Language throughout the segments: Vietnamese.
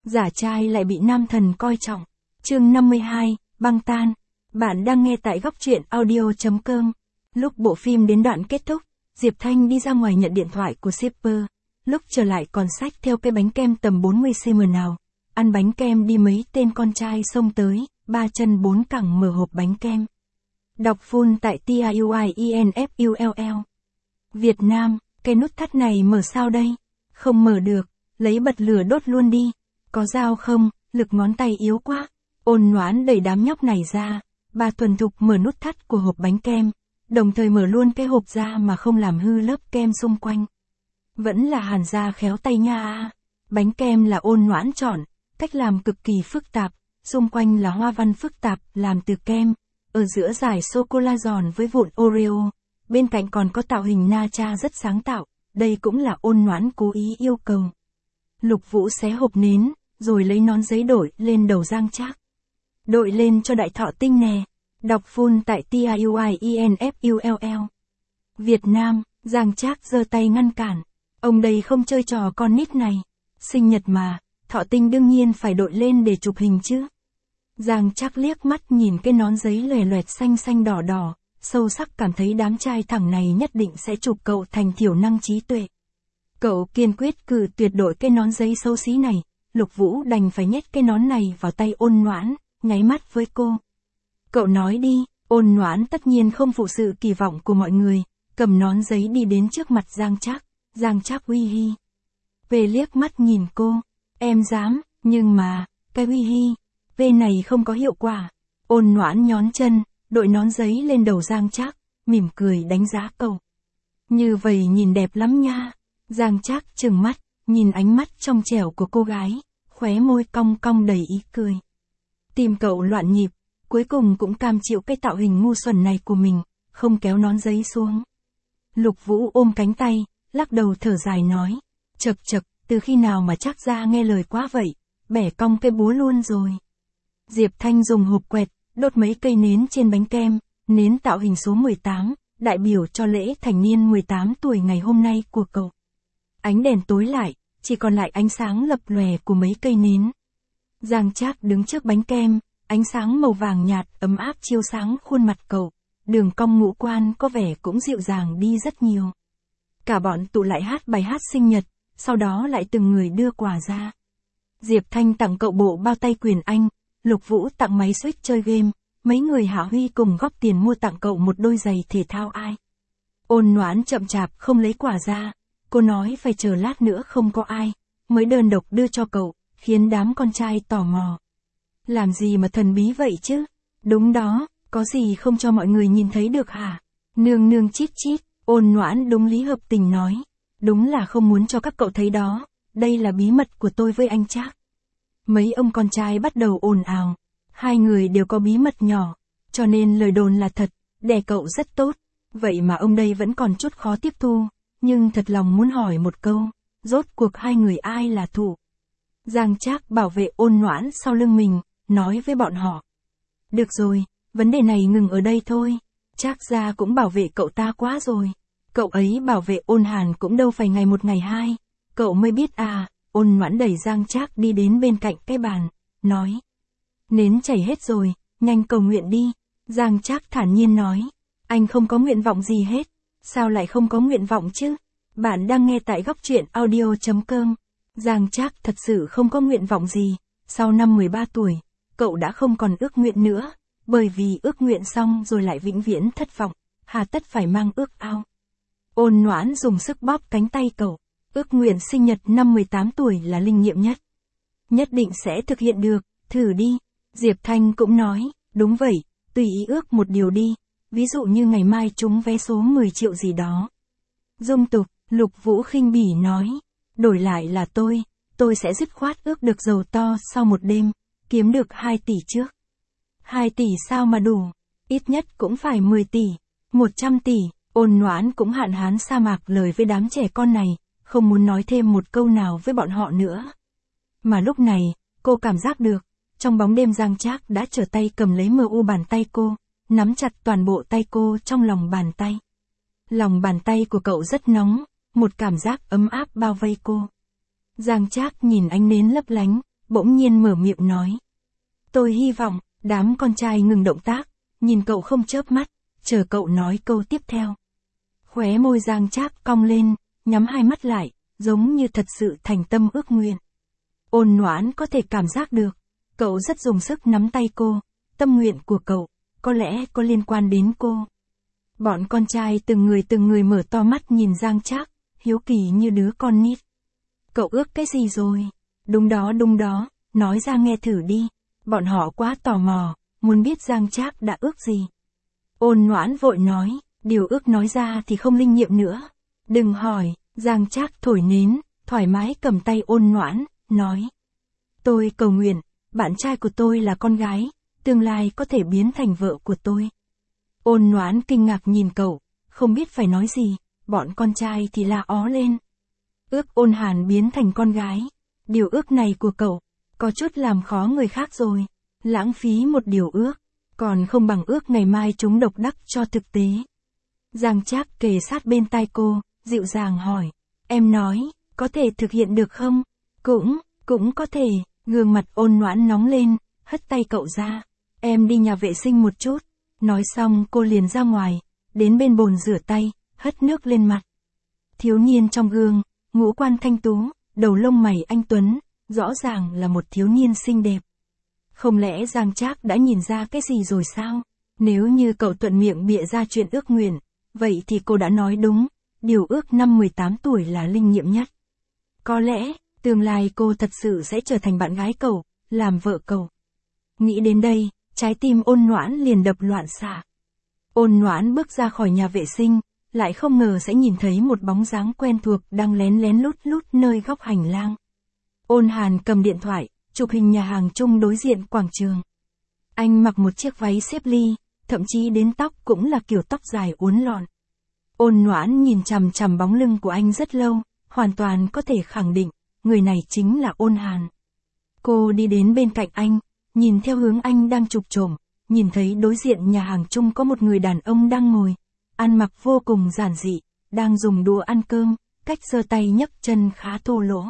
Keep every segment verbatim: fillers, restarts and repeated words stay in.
giả trai lại bị nam thần coi trọng. Chương năm mươi hai, băng tan. Bạn đang nghe tại góc truyện audio chấm com. Lúc bộ phim đến đoạn kết thúc, Diệp Thanh đi ra ngoài nhận điện thoại của shipper. Lúc trở lại còn xách theo cái bánh kem tầm bốn mươi xăng-ti-mét nào. Ăn bánh kem đi mấy tên con trai xông tới, ba chân bốn cẳng mở hộp bánh kem. Đọc full tại T I U I E N F U L L. Việt Nam, cái nút thắt này mở sao đây? Không mở được, lấy bật lửa đốt luôn đi. Có dao không, lực ngón tay yếu quá. Ôn Noãn đẩy đám nhóc này ra, bà thuần thục mở nút thắt của hộp bánh kem, đồng thời mở luôn cái hộp ra mà không làm hư lớp kem xung quanh. Vẫn là Hàn gia khéo tay nha a. Bánh kem là Ôn Noãn chọn, cách làm cực kỳ phức tạp, xung quanh là hoa văn phức tạp làm từ kem, ở giữa dải sô-cô-la giòn với vụn Oreo, bên cạnh còn có tạo hình na cha rất sáng tạo, đây cũng là Ôn Noãn cố ý yêu cầu. Lục Vũ xé hộp nến, rồi lấy nón giấy đội lên đầu Giang Trác. Đội lên cho đại thọ tinh nè. Đọc full tại T I U I E N F U L L. Việt Nam, Giang Trác giơ tay ngăn cản. Ông đây không chơi trò con nít này. Sinh nhật mà, thọ tinh đương nhiên phải đội lên để chụp hình chứ. Giang Trác liếc mắt nhìn cái nón giấy lòe loẹt xanh xanh đỏ đỏ, sâu sắc cảm thấy đám trai thẳng này nhất định sẽ chụp cậu thành thiểu năng trí tuệ. Cậu kiên quyết cự tuyệt đội cái nón giấy xấu xí này. Lục Vũ đành phải nhét cái nón này vào tay Ôn Noãn, nháy mắt với cô. Cậu nói đi. Ôn Noãn tất nhiên không phụ sự kỳ vọng của mọi người, cầm nón giấy đi đến trước mặt Giang Trác. Giang Trác uy hi. Về liếc mắt nhìn cô. Em dám, nhưng mà, cái uy hi, về này không có hiệu quả. Ôn Noãn nhón chân, đội nón giấy lên đầu Giang Trác, mỉm cười đánh giá cậu. Như vậy nhìn đẹp lắm nha. Giang Trác trừng mắt, nhìn ánh mắt trong trẻo của cô gái, khóe môi cong cong đầy ý cười. Tim cậu loạn nhịp, cuối cùng cũng cam chịu cái tạo hình ngu xuẩn này của mình, không kéo nón giấy xuống. Lục Vũ ôm cánh tay, lắc đầu thở dài nói, chậc chậc, từ khi nào mà Trác gia nghe lời quá vậy, bẻ cong cái búa luôn rồi. Diệp Thanh dùng hộp quẹt, đốt mấy cây nến trên bánh kem, nến tạo hình số mười tám, đại biểu cho lễ thành niên mười tám tuổi ngày hôm nay của cậu. Ánh đèn tối lại, chỉ còn lại ánh sáng lập lòe của mấy cây nến. Giang Trác đứng trước bánh kem, ánh sáng màu vàng nhạt ấm áp chiếu sáng khuôn mặt cậu, đường cong ngũ quan có vẻ cũng dịu dàng đi rất nhiều. Cả bọn tụ lại hát bài hát sinh nhật, sau đó lại từng người đưa quà ra. Diệp Thanh tặng cậu bộ bao tay quyền Anh, Lục Vũ tặng máy Switch chơi game, mấy người Hạ Huy cùng góp tiền mua tặng cậu một đôi giày thể thao ai. Ôn Noãn chậm chạp không lấy quà ra, cô nói phải chờ lát nữa không có ai, mới đơn độc đưa cho cậu, khiến đám con trai tò mò. Làm gì mà thần bí vậy chứ? Đúng đó, có gì không cho mọi người nhìn thấy được hả? Nương nương chít chít, Ôn Noãn đúng lý hợp tình nói. Đúng là không muốn cho các cậu thấy đó, đây là bí mật của tôi với anh Trác. Mấy ông con trai bắt đầu ồn ào. Hai người đều có bí mật nhỏ, cho nên lời đồn là thật, đè cậu rất tốt. Vậy mà ông đây vẫn còn chút khó tiếp thu, nhưng thật lòng muốn hỏi một câu, rốt cuộc hai người ai là thủ? Giang Trác bảo vệ Ôn Noãn sau lưng mình, nói với bọn họ. Được rồi, vấn đề này ngừng ở đây thôi. Trác gia cũng bảo vệ cậu ta quá rồi. Cậu ấy bảo vệ Ôn Hàn cũng đâu phải ngày một ngày hai. Cậu mới biết à. Ôn Noãn đẩy Giang Trác đi đến bên cạnh cái bàn, nói. Nến chảy hết rồi, nhanh cầu nguyện đi. Giang Trác thản nhiên nói. Anh không có nguyện vọng gì hết. Sao lại không có nguyện vọng chứ? Bạn đang nghe tại góc truyện audio chấm com. Giang Trác thật sự không có nguyện vọng gì. Sau năm mười ba tuổi, cậu đã không còn ước nguyện nữa. Bởi vì ước nguyện xong rồi lại vĩnh viễn thất vọng. Hà tất phải mang ước ao. Ôn Noãn dùng sức bóp cánh tay cậu. Ước nguyện sinh nhật năm mười tám tuổi là linh nghiệm nhất. Nhất định sẽ thực hiện được, thử đi. Diệp Thanh cũng nói, đúng vậy, tùy ý ước một điều đi. Ví dụ như ngày mai trúng vé số mười triệu gì đó. Dung tục, Lục Vũ khinh bỉ nói. Đổi lại là tôi, tôi sẽ dứt khoát ước được giàu to sau một đêm, kiếm được hai tỷ trước. hai tỷ sao mà đủ, ít nhất cũng phải mười tỷ, một trăm tỷ. Ôn Noãn cũng hạn hán sa mạc lời với đám trẻ con này, không muốn nói thêm một câu nào với bọn họ nữa. Mà lúc này, cô cảm giác được, trong bóng đêm Giang Trác đã trở tay cầm lấy mờ u bàn tay cô, nắm chặt toàn bộ tay cô trong lòng bàn tay. Lòng bàn tay của cậu rất nóng, một cảm giác ấm áp bao vây cô. Giang Trác nhìn ánh nến lấp lánh, bỗng nhiên mở miệng nói. Tôi hy vọng, đám con trai ngừng động tác, nhìn cậu không chớp mắt, chờ cậu nói câu tiếp theo. Khóe môi Giang Trác cong lên, nhắm hai mắt lại, giống như thật sự thành tâm ước nguyện. Ôn Noãn có thể cảm giác được, cậu rất dùng sức nắm tay cô, tâm nguyện của cậu, có lẽ có liên quan đến cô. Bọn con trai từng người từng người mở to mắt nhìn Giang Trác, hiếu kỳ như đứa con nít. Cậu ước cái gì rồi? Đúng đó đúng đó, nói ra nghe thử đi. Bọn họ quá tò mò, muốn biết Giang Trác đã ước gì. Ôn Noãn vội nói, điều ước nói ra thì không linh nghiệm nữa. Đừng hỏi, Giang Trác thổi nến, thoải mái cầm tay Ôn Noãn, nói. Tôi cầu nguyện, bạn trai của tôi là con gái, tương lai có thể biến thành vợ của tôi. Ôn Noãn kinh ngạc nhìn cậu, không biết phải nói gì, bọn con trai thì la ó lên. Ước Ôn Hàn biến thành con gái, điều ước này của cậu, có chút làm khó người khác rồi, lãng phí một điều ước, còn không bằng ước ngày mai chúng độc đắc cho thực tế. Giang Trác kề sát bên tai cô, dịu dàng hỏi, em nói, có thể thực hiện được không? Cũng, cũng có thể, gương mặt Ôn Noãn nóng lên, hất tay cậu ra, em đi nhà vệ sinh một chút. Nói xong cô liền ra ngoài, đến bên bồn rửa tay, hất nước lên mặt. Thiếu niên trong gương, ngũ quan thanh tú, đầu lông mày anh tuấn, rõ ràng là một thiếu niên xinh đẹp. Không lẽ Giang Trác đã nhìn ra cái gì rồi sao? Nếu như cậu thuận miệng bịa ra chuyện ước nguyện, vậy thì cô đã nói đúng, điều ước năm mười tám tuổi là linh nghiệm nhất. Có lẽ, tương lai cô thật sự sẽ trở thành bạn gái cậu, làm vợ cậu. Nghĩ đến đây, trái tim Ôn Noãn liền đập loạn xạ. Ôn Noãn bước ra khỏi nhà vệ sinh, lại không ngờ sẽ nhìn thấy một bóng dáng quen thuộc đang lén lén lút lút nơi góc hành lang. Ôn Hàn cầm điện thoại, chụp hình nhà hàng chung đối diện quảng trường. Anh mặc một chiếc váy xếp ly, thậm chí đến tóc cũng là kiểu tóc dài uốn lọn. Ôn Noãn nhìn chằm chằm bóng lưng của anh rất lâu, hoàn toàn có thể khẳng định, người này chính là Ôn Hàn. Cô đi đến bên cạnh anh, nhìn theo hướng anh đang chụp trộm, nhìn thấy đối diện nhà hàng chung có một người đàn ông đang ngồi, ăn mặc vô cùng giản dị, đang dùng đũa ăn cơm, cách giơ tay nhấc chân khá thô lỗ.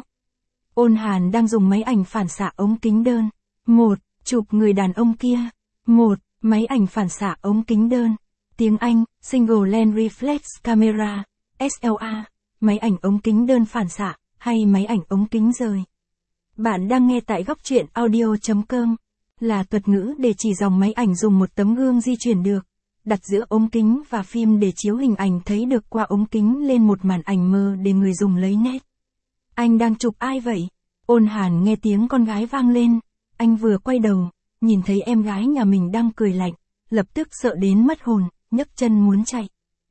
Ôn Hàn đang dùng máy ảnh phản xạ ống kính đơn. Một, chụp người đàn ông kia. Một, máy ảnh phản xạ ống kính đơn. Tiếng Anh, Single Lens Reflex Camera, S L A, máy ảnh ống kính đơn phản xạ, hay máy ảnh ống kính rời. Bạn đang nghe tại góc truyện audio chấm com, là thuật ngữ để chỉ dòng máy ảnh dùng một tấm gương di chuyển được, đặt giữa ống kính và phim để chiếu hình ảnh thấy được qua ống kính lên một màn ảnh mờ để người dùng lấy nét. Anh đang chụp ai vậy? Ôn Hàn nghe tiếng con gái vang lên, anh vừa quay đầu, nhìn thấy em gái nhà mình đang cười lạnh, lập tức sợ đến mất hồn, nhấc chân muốn chạy.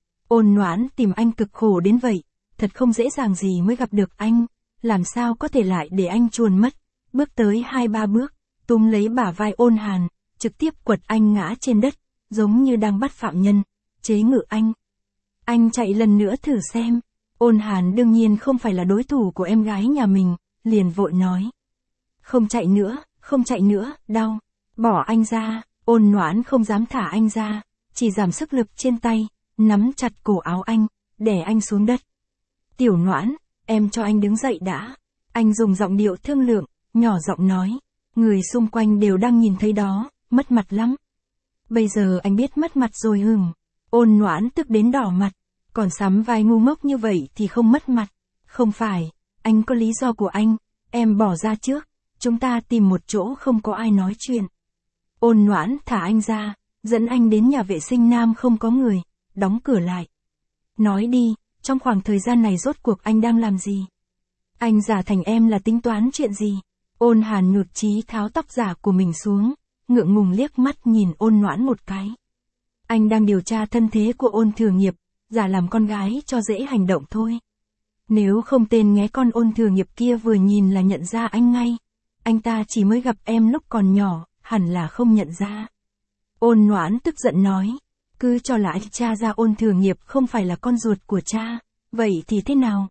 Ôn Noãn tìm anh cực khổ đến vậy, thật không dễ dàng gì mới gặp được anh, làm sao có thể lại để anh chuồn mất, bước tới hai ba bước, túm lấy bả vai Ôn Hàn, trực tiếp quật anh ngã trên đất, giống như đang bắt phạm nhân, chế ngự anh. Anh chạy lần nữa thử xem. Ôn Hàn đương nhiên không phải là đối thủ của em gái nhà mình, liền vội nói. Không chạy nữa, không chạy nữa, đau, bỏ anh ra. Ôn Noãn không dám thả anh ra, chỉ giảm sức lực trên tay, nắm chặt cổ áo anh, đè anh xuống đất. Tiểu Noãn, em cho anh đứng dậy đã. Anh dùng giọng điệu thương lượng, nhỏ giọng nói. Người xung quanh đều đang nhìn thấy đó, mất mặt lắm. Bây giờ anh biết mất mặt rồi hừm. Ôn Noãn tức đến đỏ mặt, còn sắm vai ngu ngốc như vậy thì không mất mặt. Không phải, anh có lý do của anh, em bỏ ra trước, chúng ta tìm một chỗ không có ai nói chuyện. Ôn Noãn thả anh ra, dẫn anh đến nhà vệ sinh nam không có người, đóng cửa lại. Nói đi, trong khoảng thời gian này rốt cuộc anh đang làm gì? Anh giả thành em là tính toán chuyện gì? Ôn Hàn nhụt chí tháo tóc giả của mình xuống, ngượng ngùng liếc mắt nhìn Ôn Noãn một cái. Anh đang điều tra thân thế của Ôn Thừa Nghiệp, giả làm con gái cho dễ hành động thôi. Nếu không tên nghé con Ôn Thừa Nghiệp kia vừa nhìn là nhận ra anh ngay. Anh ta chỉ mới gặp em lúc còn nhỏ, hẳn là không nhận ra. Ôn Noãn tức giận nói, cứ cho là anh cha ra Ôn Thừa Nghiệp không phải là con ruột của cha, vậy thì thế nào?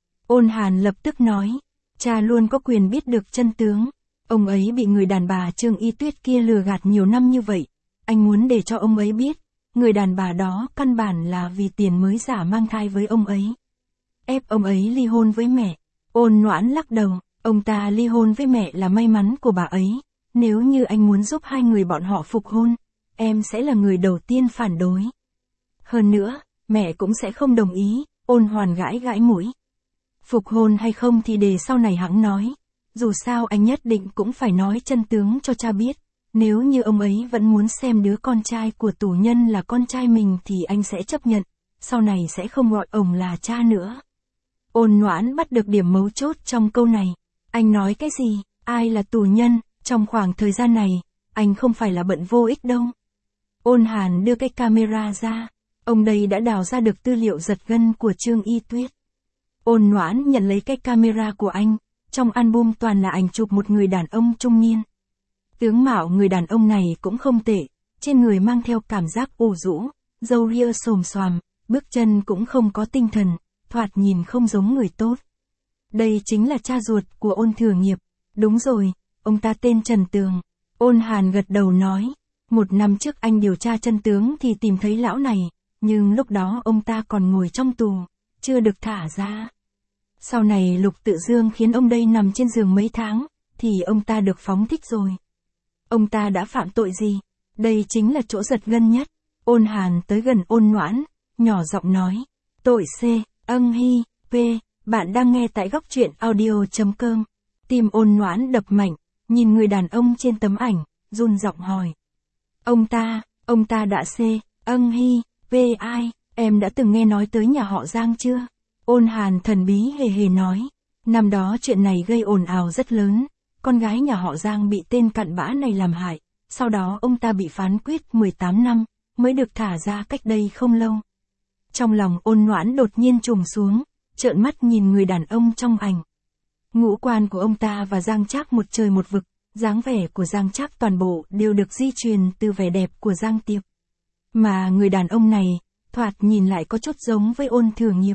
Ôn Hàn lập tức nói, cha luôn có quyền biết được chân tướng. Ông ấy bị người đàn bà Trương Y Tuyết kia lừa gạt nhiều năm như vậy. Anh muốn để cho ông ấy biết, người đàn bà đó căn bản là vì tiền mới giả mang thai với ông ấy. Ép ông ấy ly hôn với mẹ. Ôn Noãn lắc đầu, Ông ta ly hôn với mẹ là may mắn của bà ấy, nếu như anh muốn giúp hai người bọn họ phục hôn, em sẽ là người đầu tiên phản đối. Hơn nữa, mẹ cũng sẽ không đồng ý, Ôn Hoàn gãi gãi mũi. Phục hôn hay không thì để sau này hẵng nói, dù sao anh nhất định cũng phải nói chân tướng cho cha biết, nếu như ông ấy vẫn muốn xem đứa con trai của tù nhân là con trai mình thì anh sẽ chấp nhận, sau này sẽ không gọi ông là cha nữa. Ôn Noãn bắt được điểm mấu chốt trong câu này, anh nói cái gì, ai là tù nhân, trong khoảng thời gian này, anh không phải là bận vô ích đâu. Ôn Hàn đưa cái camera ra, ông đây đã đào ra được tư liệu giật gân của Trương Y Tuyết. Ôn Noãn nhận lấy cái camera của anh, trong album toàn là ảnh chụp một người đàn ông trung niên. Tướng mạo người đàn ông này cũng không tệ, trên người mang theo cảm giác ủ rũ, râu ria xồm xoàm, bước chân cũng không có tinh thần, thoạt nhìn không giống người tốt. Đây chính là cha ruột của Ôn Thừa Nghiệp, đúng rồi, ông ta tên Trần Tường. Ôn Hàn gật đầu nói, một năm trước anh điều tra chân tướng thì tìm thấy lão này, nhưng lúc đó ông ta còn ngồi trong tù, chưa được thả ra. Sau này Lục Tự Dương khiến ông đây nằm trên giường mấy tháng, thì ông ta được phóng thích rồi. Ông ta đã phạm tội gì? Đây chính là chỗ giật gân nhất. Ôn Hàn tới gần Ôn Noãn, nhỏ giọng nói, tội C, âng hy, P, bạn đang nghe tại góc truyện audio.com. Tim Ôn Noãn đập mạnh, nhìn người đàn ông trên tấm ảnh, run giọng hỏi. Ông ta, ông ta đã C, âng hy, P ai, em đã từng nghe nói tới nhà họ Giang chưa? Ôn Hàn thần bí hề hề nói, năm đó chuyện này gây ồn ào rất lớn, con gái nhà họ Giang bị tên cặn bã này làm hại, sau đó ông ta bị phán quyết mười tám năm, mới được thả ra cách đây không lâu. Trong lòng Ôn Noãn đột nhiên trùng xuống, trợn mắt nhìn người đàn ông trong ảnh. Ngũ quan của ông ta và Giang Trác một trời một vực, dáng vẻ của Giang Trác toàn bộ đều được di truyền từ vẻ đẹp của Giang Tiệp. Mà người đàn ông này, thoạt nhìn lại có chút giống với Ôn Thừa Nghiệp.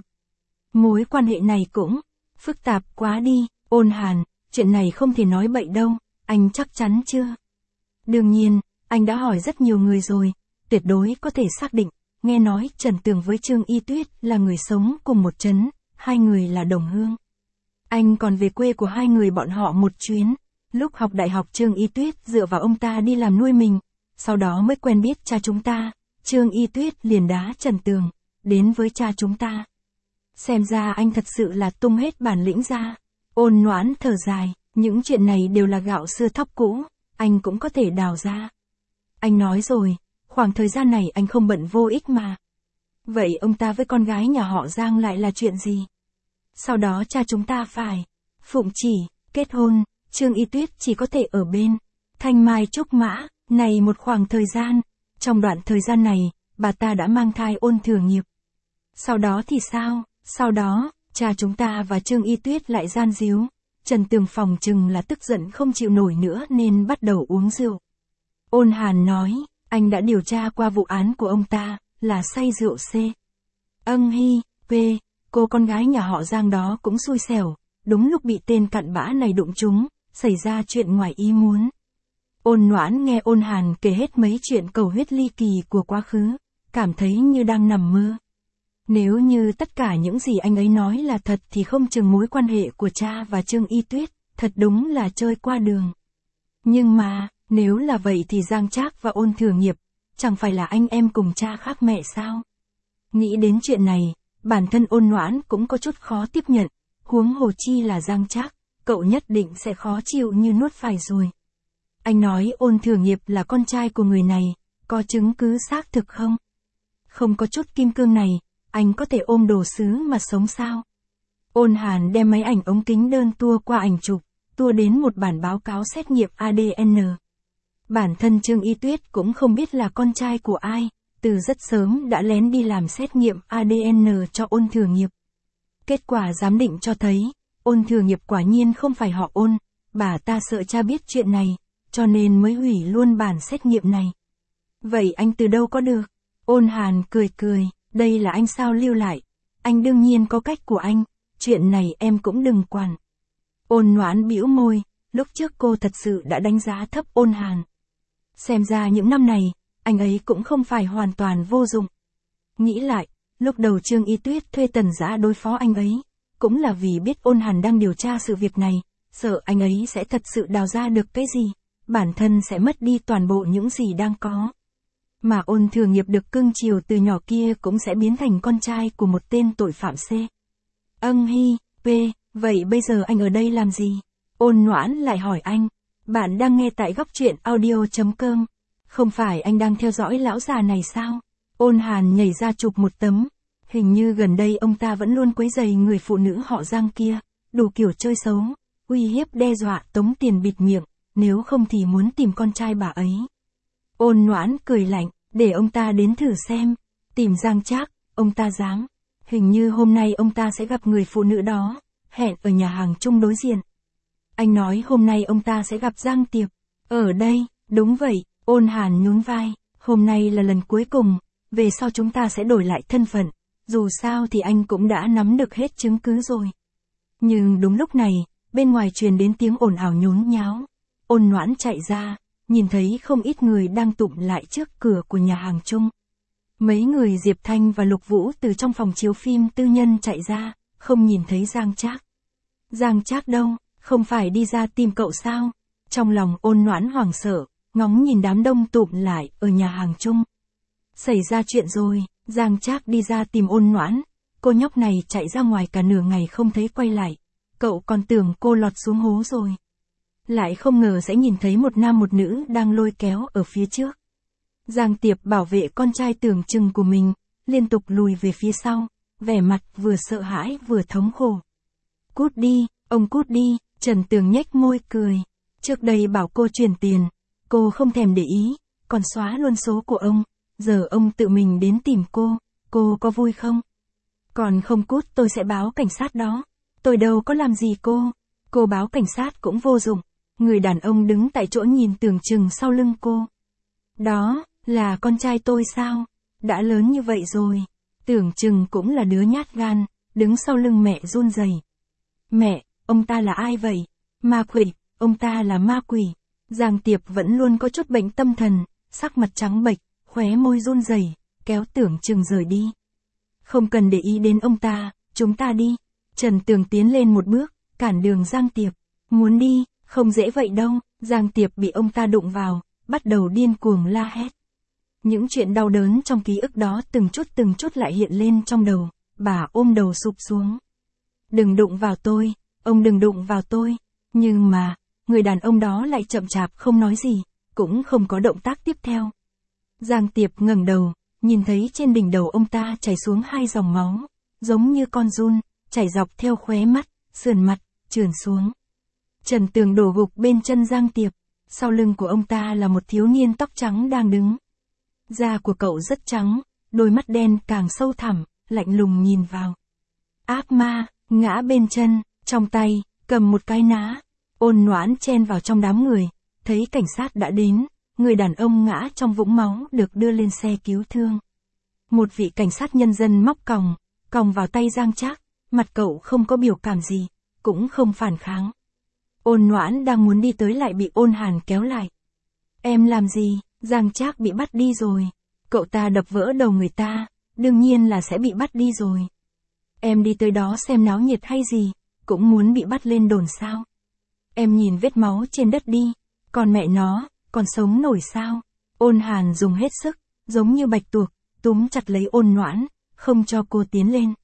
Mối quan hệ này cũng phức tạp quá đi. Ôn Hàn, chuyện này không thể nói bậy đâu, anh chắc chắn chưa? Đương nhiên, anh đã hỏi rất nhiều người rồi, tuyệt đối có thể xác định, nghe nói Trần Tường với Trương Y Tuyết là người sống cùng một trấn, hai người là đồng hương. Anh còn về quê của hai người bọn họ một chuyến, lúc học đại học Trương Y Tuyết dựa vào ông ta đi làm nuôi mình, sau đó mới quen biết cha chúng ta, Trương Y Tuyết liền đá Trần Tường, đến với cha chúng ta. Xem ra anh thật sự là tung hết bản lĩnh ra. Ôn Noãn thở dài, những chuyện này đều là gạo xưa thóc cũ, anh cũng có thể đào ra. Anh nói rồi, khoảng thời gian này anh không bận vô ích mà. Vậy ông ta với con gái nhà họ Giang lại là chuyện gì? Sau đó cha chúng ta phải phụng chỉ, kết hôn, Trương Y Tuyết chỉ có thể ở bên Thanh Mai Trúc Mã, này một khoảng thời gian. Trong đoạn thời gian này, bà ta đã mang thai Ôn Thừa Nghiệp. Sau đó thì sao? Sau đó, cha chúng ta và Trương Y Tuyết lại gian díu. Trần Tường phòng chừng là tức giận không chịu nổi nữa nên bắt đầu uống rượu. Ôn Hàn nói, anh đã điều tra qua vụ án của ông ta, là say rượu C. Âng hy, P, cô con gái nhà họ Giang đó cũng xui xẻo, đúng lúc bị tên cặn bã này đụng trúng, xảy ra chuyện ngoài ý muốn. Ôn Noãn nghe Ôn Hàn kể hết mấy chuyện cầu huyết ly kỳ của quá khứ, cảm thấy như đang nằm mơ. Nếu như tất cả những gì anh ấy nói là thật thì không chừng mối quan hệ của cha và Trương Y Tuyết, thật đúng là chơi qua đường. Nhưng mà, nếu là vậy thì Giang Trác và Ôn Thừa Nghiệp, chẳng phải là anh em cùng cha khác mẹ sao? Nghĩ đến chuyện này, bản thân Ôn Noãn cũng có chút khó tiếp nhận, huống hồ chi là Giang Trác, cậu nhất định sẽ khó chịu như nuốt phải rồi. Anh nói Ôn Thừa Nghiệp là con trai của người này, có chứng cứ xác thực không? Không có chút kim cương này, anh có thể ôm đồ sứ mà sống sao? Ôn Hàn đem máy ảnh ống kính đơn tua qua ảnh chụp, tua đến một bản báo cáo xét nghiệm a đê en. Bản thân Trương Y Tuyết cũng không biết là con trai của ai, từ rất sớm đã lén đi làm xét nghiệm a đê en cho Ôn Thừa Nghiệp. Kết quả giám định cho thấy, Ôn Thừa Nghiệp quả nhiên không phải họ Ôn, bà ta sợ cha biết chuyện này, cho nên mới hủy luôn bản xét nghiệm này. Vậy anh từ đâu có được? Ôn Hàn cười cười, đây là anh sao lưu lại, anh đương nhiên có cách của anh, chuyện này em cũng đừng quản. Ôn Noãn bĩu môi, lúc trước cô thật sự đã đánh giá thấp Ôn Hàn. Xem ra những năm này, anh ấy cũng không phải hoàn toàn vô dụng. Nghĩ lại, lúc đầu Trương Y Tuyết thuê Tần Dã đối phó anh ấy, cũng là vì biết Ôn Hàn đang điều tra sự việc này, sợ anh ấy sẽ thật sự đào ra được cái gì, bản thân sẽ mất đi toàn bộ những gì đang có. Mà Ôn Thừa Nghiệp được cưng chiều từ nhỏ kia cũng sẽ biến thành con trai của một tên tội phạm C. Âng Hi, P, vậy bây giờ anh ở đây làm gì? Ôn Noãn lại hỏi anh. Bạn đang nghe tại góc truyện audio.com. Không phải anh đang theo dõi lão già này sao? Ôn Hàn nhảy ra chụp một tấm. Hình như gần đây ông ta vẫn luôn quấy rầy người phụ nữ họ Giang kia, đủ kiểu chơi xấu, uy hiếp đe dọa tống tiền bịt miệng, nếu không thì muốn tìm con trai bà ấy. Ôn Noãn cười lạnh, để ông ta đến thử xem, tìm Giang Trác, ông ta dám. Hình như hôm nay ông ta sẽ gặp người phụ nữ đó, hẹn ở nhà hàng chung đối diện. Anh nói hôm nay ông ta sẽ gặp Giang Tiệp. Ở đây, đúng vậy, Ôn Hàn nhún vai, hôm nay là lần cuối cùng, về sau chúng ta sẽ đổi lại thân phận, dù sao thì anh cũng đã nắm được hết chứng cứ rồi. Nhưng đúng lúc này, bên ngoài truyền đến tiếng ồn ào nhốn nháo. Ôn Noãn chạy ra, nhìn thấy không ít người đang tụm lại trước cửa của nhà hàng chung. Mấy người Diệp Thanh và Lục Vũ từ trong phòng chiếu phim tư nhân chạy ra, không nhìn thấy Giang Trác. Giang Trác đâu, không phải đi ra tìm cậu sao? Trong lòng Ôn Noãn hoảng sợ, ngóng nhìn đám đông tụm lại ở nhà hàng chung. Xảy ra chuyện rồi, Giang Trác đi ra tìm Ôn Noãn, cô nhóc này chạy ra ngoài cả nửa ngày không thấy quay lại. Cậu còn tưởng cô lọt xuống hố rồi. Lại không ngờ sẽ nhìn thấy một nam một nữ đang lôi kéo ở phía trước. Giang Tiệp bảo vệ con trai tưởng chừng của mình, liên tục lùi về phía sau, vẻ mặt vừa sợ hãi vừa thống khổ. Cút đi, ông cút đi, Trần Tường nhếch môi cười. Trước đây bảo cô chuyển tiền, cô không thèm để ý, còn xóa luôn số của ông, giờ ông tự mình đến tìm cô, cô có vui không? Còn không cút tôi sẽ báo cảnh sát đó. Tôi đâu có làm gì cô, cô báo cảnh sát cũng vô dụng. Người đàn ông đứng tại chỗ nhìn tưởng chừng sau lưng cô. Đó, là con trai tôi sao? Đã lớn như vậy rồi. Tưởng chừng cũng là đứa nhát gan, đứng sau lưng mẹ run rẩy. Mẹ, ông ta là ai vậy? Ma quỷ, ông ta là ma quỷ. Giang Tiệp vẫn luôn có chút bệnh tâm thần, sắc mặt trắng bệch, khóe môi run rẩy, kéo tưởng chừng rời đi. Không cần để ý đến ông ta, chúng ta đi. Trần Tường tiến lên một bước, cản đường Giang Tiệp. Muốn đi, không dễ vậy đâu. Giang Tiệp bị ông ta đụng vào, bắt đầu điên cuồng la hét. Những chuyện đau đớn trong ký ức đó từng chút từng chút lại hiện lên trong đầu, bà ôm đầu sụp xuống. Đừng đụng vào tôi, ông đừng đụng vào tôi. Nhưng mà, người đàn ông đó lại chậm chạp không nói gì, cũng không có động tác tiếp theo. Giang Tiệp ngẩng đầu, nhìn thấy trên đỉnh đầu ông ta chảy xuống hai dòng máu, giống như con giun, chảy dọc theo khóe mắt, sườn mặt, trườn xuống. Trần Tường đổ gục bên chân Giang Tiệp, sau lưng của ông ta là một thiếu niên tóc trắng đang đứng. Da của cậu rất trắng, đôi mắt đen càng sâu thẳm, lạnh lùng nhìn vào. Ác ma, ngã bên chân, trong tay, cầm một cái ná. Ôn Noãn chen vào trong đám người, thấy cảnh sát đã đến, người đàn ông ngã trong vũng máu được đưa lên xe cứu thương. Một vị cảnh sát nhân dân móc còng, còng vào tay Giang Trác, mặt cậu không có biểu cảm gì, cũng không phản kháng. Ôn Noãn đang muốn đi tới lại bị Ôn Hàn kéo lại. Em làm gì? Giang Trác bị bắt đi rồi. Cậu ta đập vỡ đầu người ta, đương nhiên là sẽ bị bắt đi rồi. Em đi tới đó xem náo nhiệt hay gì, cũng muốn bị bắt lên đồn sao? Em nhìn vết máu trên đất đi, còn mẹ nó, còn sống nổi sao? Ôn Hàn dùng hết sức, giống như bạch tuộc, túm chặt lấy Ôn Noãn, không cho cô tiến lên.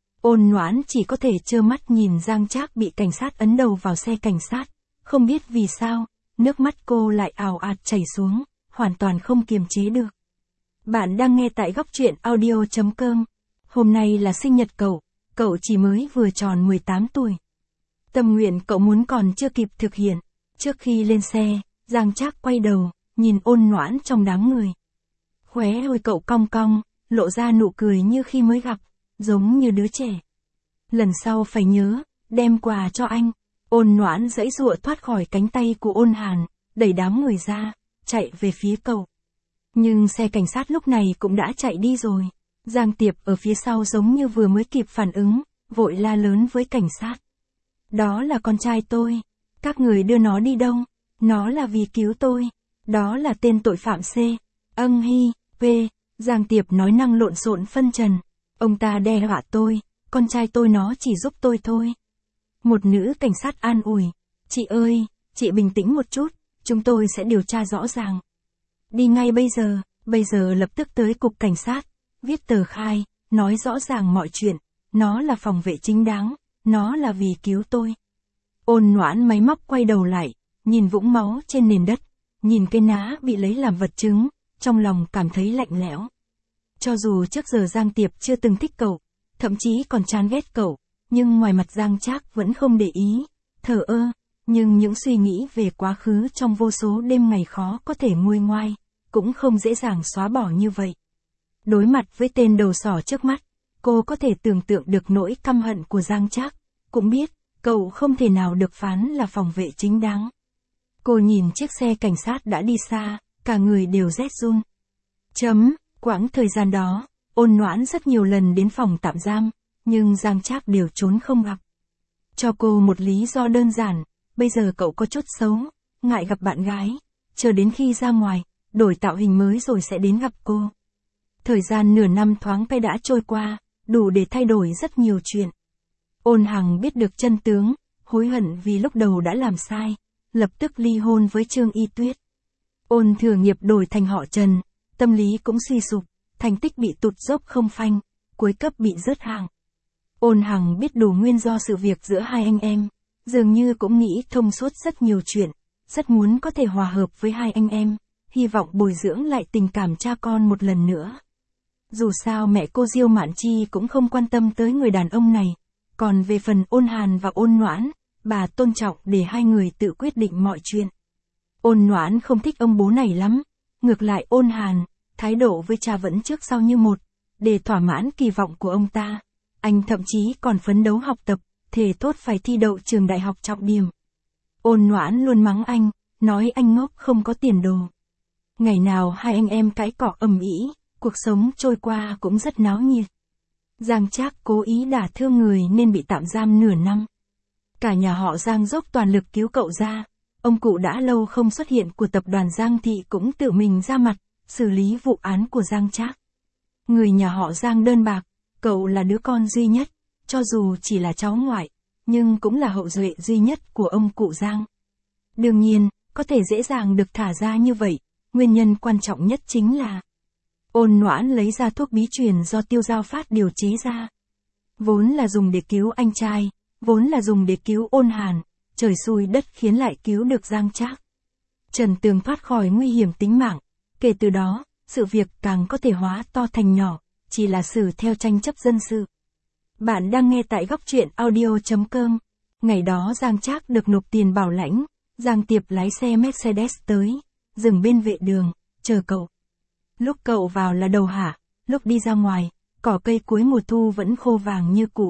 Ôn Noãn chỉ có thể trơ mắt nhìn Giang Trác bị cảnh sát ấn đầu vào xe cảnh sát, không biết vì sao, nước mắt cô lại ào ạt chảy xuống, hoàn toàn không kiềm chế được. Bạn đang nghe tại góc truyện audio.com. Hôm nay là sinh nhật cậu, cậu chỉ mới vừa tròn mười tám tuổi. Tâm nguyện cậu muốn còn chưa kịp thực hiện. Trước khi lên xe, Giang Trác quay đầu, nhìn Ôn Noãn trong đám người. Khóe môi cậu cong cong, lộ ra nụ cười như khi mới gặp, giống như đứa trẻ. Lần sau phải nhớ, đem quà cho anh. Ôn Noãn giãy giụa thoát khỏi cánh tay của Ôn Hàn, đẩy đám người ra, chạy về phía cậu. Nhưng xe cảnh sát lúc này cũng đã chạy đi rồi. Giang Tiệp ở phía sau giống như vừa mới kịp phản ứng, vội la lớn với cảnh sát. Đó là con trai tôi. Các người đưa nó đi đâu? Nó là vì cứu tôi. Đó là tên tội phạm C. Âng Hi, P. Giang Tiệp nói năng lộn xộn phân trần. Ông ta đe dọa tôi, con trai tôi nó chỉ giúp tôi thôi. Một nữ cảnh sát an ủi. Chị ơi, chị bình tĩnh một chút, chúng tôi sẽ điều tra rõ ràng. Đi ngay bây giờ, bây giờ lập tức tới cục cảnh sát, viết tờ khai, nói rõ ràng mọi chuyện, nó là phòng vệ chính đáng, nó là vì cứu tôi. Ôn Noãn máy móc quay đầu lại, nhìn vũng máu trên nền đất, nhìn cây ná bị lấy làm vật chứng, trong lòng cảm thấy lạnh lẽo. Cho dù trước giờ Giang Tiệp chưa từng thích cậu, thậm chí còn chán ghét cậu, nhưng ngoài mặt Giang Trác vẫn không để ý, thờ ơ, nhưng những suy nghĩ về quá khứ trong vô số đêm ngày khó có thể nguôi ngoai, cũng không dễ dàng xóa bỏ như vậy. Đối mặt với tên đầu sỏ trước mắt, cô có thể tưởng tượng được nỗi căm hận của Giang Trác, cũng biết, cậu không thể nào được phán là phòng vệ chính đáng. Cô nhìn chiếc xe cảnh sát đã đi xa, cả người đều rét run. Chấm, quãng thời gian đó, Ôn Noãn rất nhiều lần đến phòng tạm giam, nhưng Giang Trác đều trốn không gặp. Cho cô một lý do đơn giản, bây giờ cậu có chút xấu, ngại gặp bạn gái, chờ đến khi ra ngoài, đổi tạo hình mới rồi sẽ đến gặp cô. Thời gian nửa năm thoáng cái đã trôi qua, đủ để thay đổi rất nhiều chuyện. Ôn Hằng biết được chân tướng, hối hận vì lúc đầu đã làm sai, lập tức ly hôn với Trương Y Tuyết. Ôn Thừa Nghiệp đổi thành họ Trần, tâm lý cũng suy sụp, thành tích bị tụt dốc không phanh, cuối cấp bị rớt hạng. Ôn Hằng biết đủ nguyên do sự việc giữa hai anh em, dường như cũng nghĩ thông suốt rất nhiều chuyện, rất muốn có thể hòa hợp với hai anh em, hy vọng bồi dưỡng lại tình cảm cha con một lần nữa. Dù sao mẹ cô Diêu Mạn Chi cũng không quan tâm tới người đàn ông này, còn về phần Ôn Hàn và Ôn Noãn, bà tôn trọng để hai người tự quyết định mọi chuyện. Ôn Noãn không thích ông bố này lắm, ngược lại Ôn Hàn, thái độ với cha vẫn trước sau như một, để thỏa mãn kỳ vọng của ông ta. Anh thậm chí còn phấn đấu học tập, thề thốt phải thi đậu trường đại học trọng điểm. Ôn Noãn luôn mắng anh, nói anh ngốc không có tiền đồ. Ngày nào hai anh em cãi cọ ầm ĩ, cuộc sống trôi qua cũng rất náo nhiệt. Giang Trác cố ý đả thương người nên bị tạm giam nửa năm. Cả nhà họ Giang dốc toàn lực cứu cậu ra, ông cụ đã lâu không xuất hiện của tập đoàn Giang Thị cũng tự mình ra mặt, xử lý vụ án của Giang Trác. Người nhà họ Giang đơn bạc, cậu là đứa con duy nhất, cho dù chỉ là cháu ngoại, nhưng cũng là hậu duệ duy nhất của ông cụ Giang. Đương nhiên, có thể dễ dàng được thả ra như vậy, nguyên nhân quan trọng nhất chính là Ôn Noãn lấy ra thuốc bí truyền do Tiêu Giao Phát điều chế ra. Vốn là dùng để cứu anh trai, vốn là dùng để cứu Ôn Hàn, trời xui đất khiến lại cứu được Giang Trác. Trần Tường thoát khỏi nguy hiểm tính mạng, kể từ đó, sự việc càng có thể hóa to thành nhỏ, chỉ là xử theo tranh chấp dân sự. Bạn đang nghe tại góc truyện audio chấm com. Ngày đó Giang Trác được nộp tiền bảo lãnh, Giang Tiệp lái xe Mercedes tới, dừng bên vệ đường, chờ cậu. Lúc cậu vào là đầu hạ, lúc đi ra ngoài, cỏ cây cuối mùa thu vẫn khô vàng như cũ.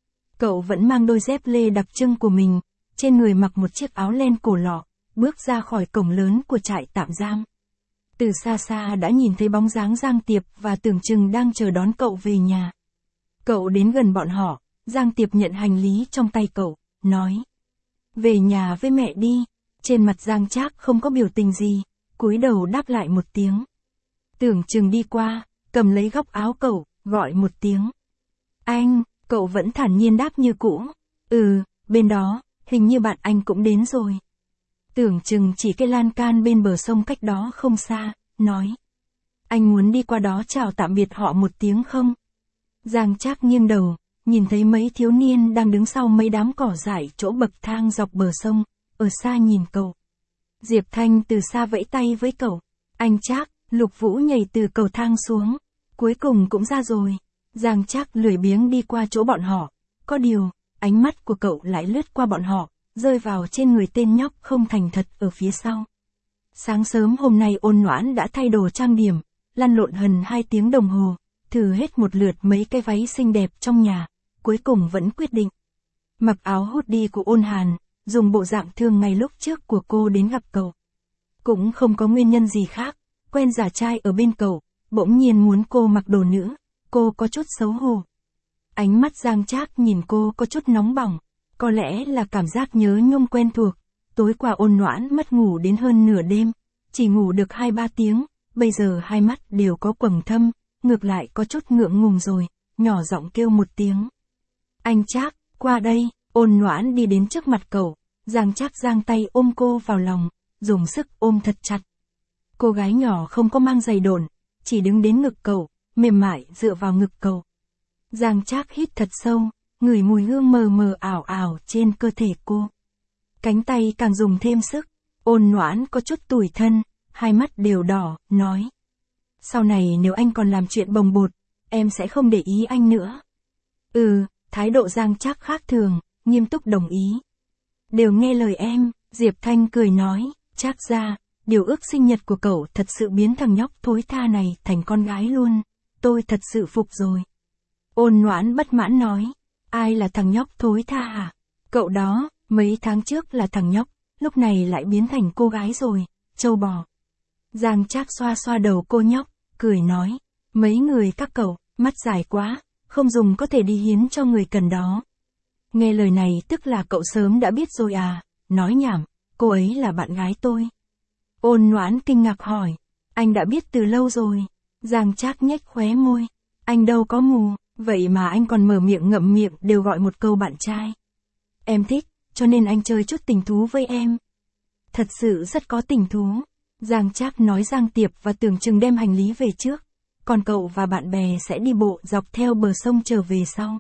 Cậu vẫn mang đôi dép lê đặc trưng của mình, trên người mặc một chiếc áo len cổ lọ, bước ra khỏi cổng lớn của trại tạm giam. Từ xa xa đã nhìn thấy bóng dáng Giang Tiệp và tưởng chừng đang chờ đón cậu về nhà. Cậu đến gần bọn họ, Giang Tiệp nhận hành lý trong tay cậu, nói: "Về nhà với mẹ đi." Trên mặt Giang Trác không có biểu tình gì, cúi đầu đáp lại một tiếng. Tưởng chừng đi qua, cầm lấy góc áo cậu, gọi một tiếng: "Anh." Cậu vẫn thản nhiên đáp như cũ: "Ừ, bên đó, hình như bạn anh cũng đến rồi." Tưởng chừng chỉ cái lan can bên bờ sông cách đó không xa, nói: "Anh muốn đi qua đó chào tạm biệt họ một tiếng không?" Giang Trác nghiêng đầu, nhìn thấy mấy thiếu niên đang đứng sau mấy đám cỏ dại chỗ bậc thang dọc bờ sông, ở xa nhìn cậu. Diệp Thanh từ xa vẫy tay với cậu: "Anh Trác." Lục Vũ nhảy từ cầu thang xuống, cuối cùng cũng ra rồi. Giang Trác lười biếng đi qua chỗ bọn họ, có điều, ánh mắt của cậu lại lướt qua bọn họ, rơi vào trên người tên nhóc không thành thật ở phía sau. Sáng sớm hôm nay Ôn Noãn đã thay đồ trang điểm, lăn lộn gần hai tiếng đồng hồ, thử hết một lượt mấy cái váy xinh đẹp trong nhà, cuối cùng vẫn quyết định mặc áo hoodie của Ôn Hàn, dùng bộ dạng thường ngày lúc trước của cô đến gặp cậu. Cũng không có nguyên nhân gì khác, quen giả trai ở bên cậu, bỗng nhiên muốn cô mặc đồ nữ, cô có chút xấu hổ. Ánh mắt Giang Trác nhìn cô có chút nóng bỏng, có lẽ là cảm giác nhớ nhung quen thuộc. Tối qua Ôn Noãn mất ngủ đến hơn nửa đêm, chỉ ngủ được hai ba tiếng, bây giờ hai mắt đều có quầng thâm, ngược lại có chút ngượng ngùng rồi, nhỏ giọng kêu một tiếng: "Anh Trác, qua đây." Ôn Noãn đi đến trước mặt cậu, Giang Trác giang tay ôm cô vào lòng, dùng sức ôm thật chặt. Cô gái nhỏ không có mang giày đồn, chỉ đứng đến ngực cậu, mềm mại dựa vào ngực cậu. Giang Trác hít thật sâu, ngửi mùi hương mờ mờ ảo ảo trên cơ thể cô. Cánh tay càng dùng thêm sức, Ôn Noãn có chút tủi thân, hai mắt đều đỏ, nói. Sau này nếu anh còn làm chuyện bồng bột, em sẽ không để ý anh nữa. Ừ, thái độ Giang Trác khác thường, nghiêm túc đồng ý. Đều nghe lời em, Diệp Thanh cười nói, Trác ra, điều ước sinh nhật của cậu thật sự biến thằng nhóc thối tha này thành con gái luôn, tôi thật sự phục rồi. Ôn Noãn bất mãn nói, ai là thằng nhóc thối tha hả? Cậu đó, mấy tháng trước là thằng nhóc, lúc này lại biến thành cô gái rồi, trâu bò. Giang Trác xoa xoa đầu cô nhóc, cười nói, mấy người các cậu, mắt dài quá, không dùng có thể đi hiến cho người cần đó. Nghe lời này tức là cậu sớm đã biết rồi à, nói nhảm, cô ấy là bạn gái tôi. Ôn Noãn kinh ngạc hỏi, anh đã biết từ lâu rồi. Giang Trác nhếch khóe môi, anh đâu có mù, vậy mà anh còn mở miệng ngậm miệng đều gọi một câu bạn trai. Em thích, cho nên anh chơi chút tình thú với em. Thật sự rất có tình thú. Giang Trác nói Giang Tiệp và tưởng chừng đem hành lý về trước, còn cậu và bạn bè sẽ đi bộ dọc theo bờ sông trở về sau.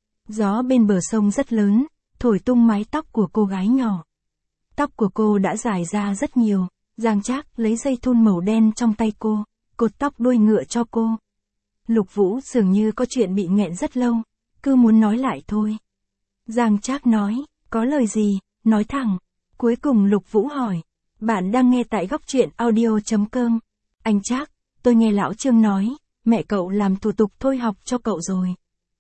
Gió bên bờ sông rất lớn, thổi tung mái tóc của cô gái nhỏ. Tóc của cô đã dài ra rất nhiều, Giang Trác lấy dây thun màu đen trong tay cô, cột tóc đuôi ngựa cho cô. Lục Vũ dường như có chuyện bị nghẹn rất lâu, cứ muốn nói lại thôi. Giang Trác nói, có lời gì, nói thẳng. Cuối cùng Lục Vũ hỏi, bạn đang nghe tại góc truyện audio chấm com. Anh Trác, tôi nghe lão Trương nói, mẹ cậu làm thủ tục thôi học cho cậu rồi.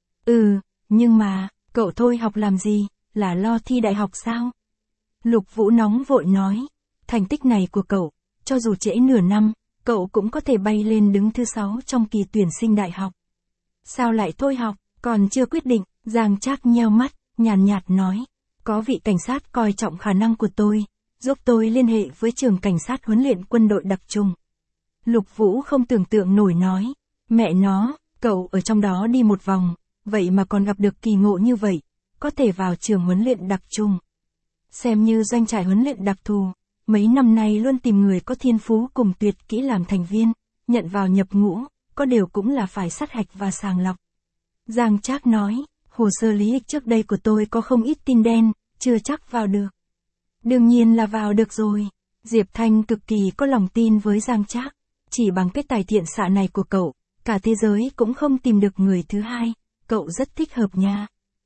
Ừ, nhưng mà, cậu thôi học làm gì, là lo thi đại học sao? Lục Vũ nóng vội nói, thành tích này của cậu, cho dù trễ nửa năm, cậu cũng có thể bay lên đứng thứ sáu trong kỳ tuyển sinh đại học. Sao lại thôi học, còn chưa quyết định, Giang Trác nheo mắt, nhàn nhạt, nhạt nói, có vị cảnh sát coi trọng khả năng của tôi, giúp tôi liên hệ với trường cảnh sát huấn luyện quân đội đặc trùng. Lục Vũ không tưởng tượng nổi nói, mẹ nó, cậu ở trong đó đi một vòng, vậy mà còn gặp được kỳ ngộ như vậy, có thể vào trường huấn luyện đặc trùng. Xem như doanh trại huấn luyện đặc thù, mấy năm nay luôn tìm người có thiên phú cùng tuyệt kỹ làm thành viên, nhận vào nhập ngũ, có điều cũng là phải sát hạch và sàng lọc. Giang Trác nói, hồ sơ lý lịch trước đây của tôi có không ít tin đen, chưa chắc vào được. Đương nhiên là vào được rồi. Diệp Thanh cực kỳ có lòng tin với Giang Trác, chỉ bằng cái tài thiện xạ này của cậu, cả thế giới cũng không tìm được người thứ hai, cậu rất thích hợp nha.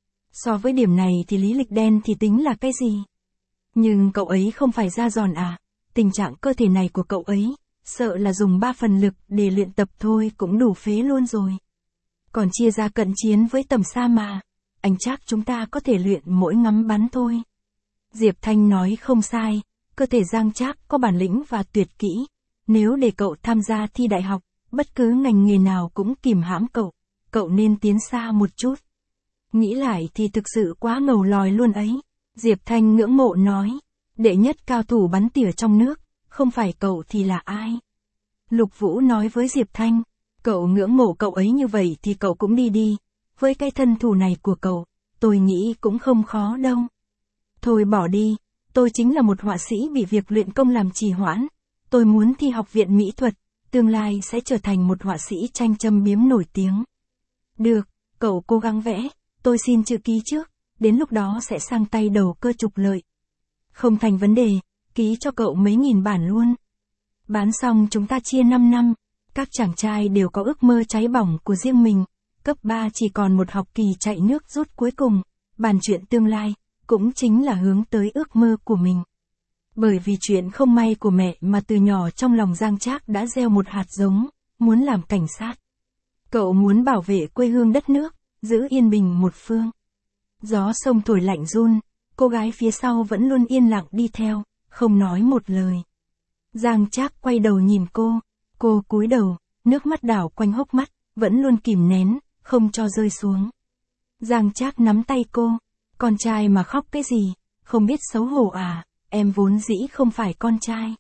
So với điểm này thì lý lịch đen thì tính là cái gì? Nhưng cậu ấy không phải da giòn à, tình trạng cơ thể này của cậu ấy, sợ là dùng ba phần lực để luyện tập thôi cũng đủ phế luôn rồi. Còn chia ra cận chiến với tầm xa mà, anh Trác chúng ta có thể luyện mỗi ngắm bắn thôi. Diệp Thanh nói không sai, cơ thể Giang Trác có bản lĩnh và tuyệt kỹ, nếu để cậu tham gia thi đại học, bất cứ ngành nghề nào cũng kìm hãm cậu, cậu nên tiến xa một chút. Nghĩ lại thì thực sự quá ngầu lòi luôn ấy. Diệp Thanh ngưỡng mộ nói, đệ nhất cao thủ bắn tỉa trong nước, không phải cậu thì là ai? Lục Vũ nói với Diệp Thanh, cậu ngưỡng mộ cậu ấy như vậy thì cậu cũng đi đi, với cái thân thủ này của cậu, tôi nghĩ cũng không khó đâu. Thôi bỏ đi, tôi chính là một họa sĩ bị việc luyện công làm trì hoãn, tôi muốn thi học viện mỹ thuật, tương lai sẽ trở thành một họa sĩ tranh châm biếm nổi tiếng. Được, cậu cố gắng vẽ, tôi xin chữ ký trước, đến lúc đó sẽ sang tay đầu cơ trục lợi. Không thành vấn đề, ký cho cậu mấy nghìn bản luôn. Bán xong chúng ta chia năm năm, các chàng trai đều có ước mơ cháy bỏng của riêng mình, cấp ba chỉ còn một học kỳ chạy nước rút cuối cùng, bàn chuyện tương lai, cũng chính là hướng tới ước mơ của mình. Bởi vì chuyện không may của mẹ mà từ nhỏ trong lòng Giang Trác đã gieo một hạt giống, muốn làm cảnh sát. Cậu muốn bảo vệ quê hương đất nước, giữ yên bình một phương. Gió sông thổi lạnh run, cô gái phía sau vẫn luôn yên lặng đi theo, không nói một lời. Giang Trác quay đầu nhìn cô, cô cúi đầu, nước mắt đảo quanh hốc mắt, vẫn luôn kìm nén, không cho rơi xuống. Giang Trác nắm tay cô, con trai mà khóc cái gì, không biết xấu hổ à, em vốn dĩ không phải con trai.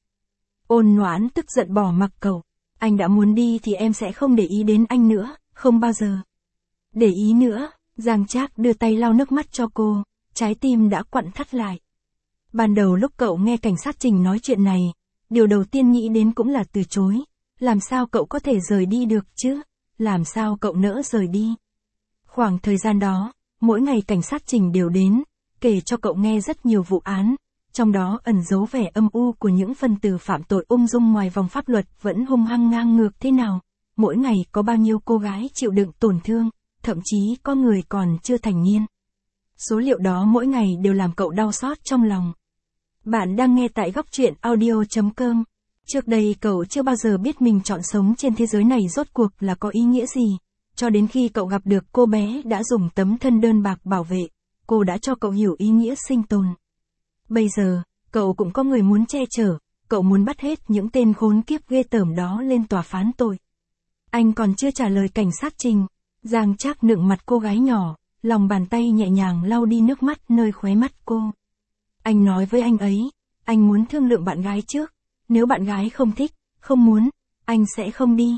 Ôn Noãn tức giận bỏ mặc cậu, anh đã muốn đi thì em sẽ không để ý đến anh nữa, không bao giờ. Để ý nữa, Giang Trác đưa tay lau nước mắt cho cô, trái tim đã quặn thắt lại. Ban đầu lúc cậu nghe cảnh sát Trình nói chuyện này, điều đầu tiên nghĩ đến cũng là từ chối. Làm sao cậu có thể rời đi được chứ? Làm sao cậu nỡ rời đi? Khoảng thời gian đó, mỗi ngày cảnh sát Trình đều đến, kể cho cậu nghe rất nhiều vụ án, trong đó ẩn giấu vẻ âm u của những phần tử phạm tội ung dung ngoài vòng pháp luật vẫn hung hăng ngang ngược thế nào. Mỗi ngày có bao nhiêu cô gái chịu đựng tổn thương, thậm chí có người còn chưa thành niên. Số liệu đó mỗi ngày đều làm cậu đau xót trong lòng. Bạn đang nghe tại góc truyện audio chấm com. Trước đây cậu chưa bao giờ biết mình chọn sống trên thế giới này rốt cuộc là có ý nghĩa gì. Cho đến khi cậu gặp được cô bé đã dùng tấm thân đơn bạc bảo vệ, cô đã cho cậu hiểu ý nghĩa sinh tồn. Bây giờ, cậu cũng có người muốn che chở, cậu muốn bắt hết những tên khốn kiếp ghê tởm đó lên tòa phán tội. Anh còn chưa trả lời cảnh sát Trình, Giang Trác nựng mặt cô gái nhỏ, lòng bàn tay nhẹ nhàng lau đi nước mắt nơi khóe mắt cô. Anh nói với anh ấy, anh muốn thương lượng bạn gái trước, nếu bạn gái không thích, không muốn, anh sẽ không đi.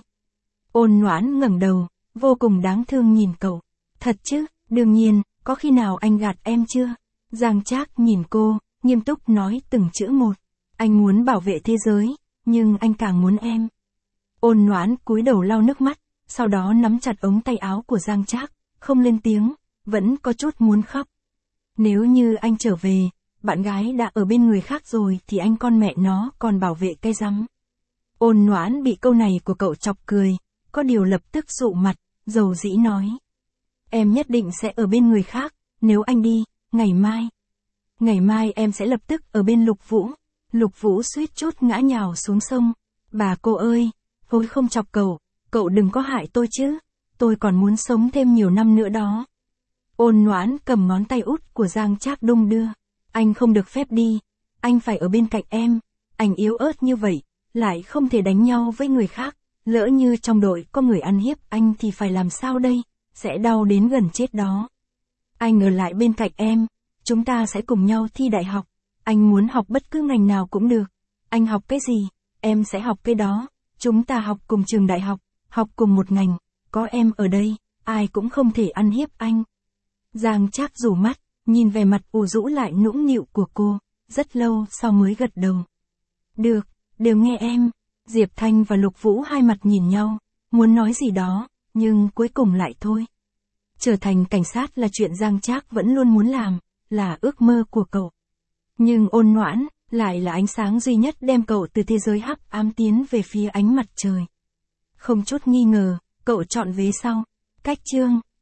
Ôn Noãn ngẩng đầu, vô cùng đáng thương nhìn cậu. Thật chứ, đương nhiên, có khi nào anh gạt em chưa? Giang Trác nhìn cô, nghiêm túc nói từng chữ một. Anh muốn bảo vệ thế giới, nhưng anh càng muốn em. Ôn Noãn cúi đầu lau nước mắt, sau đó nắm chặt ống tay áo của Giang Trác, không lên tiếng, vẫn có chút muốn khóc. Nếu như anh trở về, bạn gái đã ở bên người khác rồi thì anh con mẹ nó còn bảo vệ cái rắm. Ôn Noãn bị câu này của cậu chọc cười, có điều lập tức dụ mặt, dầu dĩ nói. Em nhất định sẽ ở bên người khác, nếu anh đi, ngày mai. Ngày mai em sẽ lập tức ở bên Lục Vũ. Lục Vũ suýt chút ngã nhào xuống sông. Bà cô ơi, tôi không chọc cậu, cậu đừng có hại tôi chứ, tôi còn muốn sống thêm nhiều năm nữa đó. Ôn Noãn cầm ngón tay út của Giang Trác đung đưa. Anh không được phép đi, anh phải ở bên cạnh em, anh yếu ớt như vậy, lại không thể đánh nhau với người khác, lỡ như trong đội có người ăn hiếp anh thì phải làm sao đây, sẽ đau đến gần chết đó. Anh ở lại bên cạnh em, chúng ta sẽ cùng nhau thi đại học, anh muốn học bất cứ ngành nào cũng được, anh học cái gì, em sẽ học cái đó, chúng ta học cùng trường đại học, học cùng một ngành, có em ở đây, ai cũng không thể ăn hiếp anh. Giang Trác rủ mắt, nhìn về mặt ủ rũ lại nũng nịu của cô, rất lâu sau mới gật đầu. Được, đều nghe em. Diệp Thanh và Lục Vũ hai mặt nhìn nhau, muốn nói gì đó, nhưng cuối cùng lại thôi. Trở thành cảnh sát là chuyện Giang Trác vẫn luôn muốn làm, là ước mơ của cậu. Nhưng Ôn Noãn, lại là ánh sáng duy nhất đem cậu từ thế giới hắc ám tiến về phía ánh mặt trời. Không chút nghi ngờ, cậu chọn vế sau. Cách chương.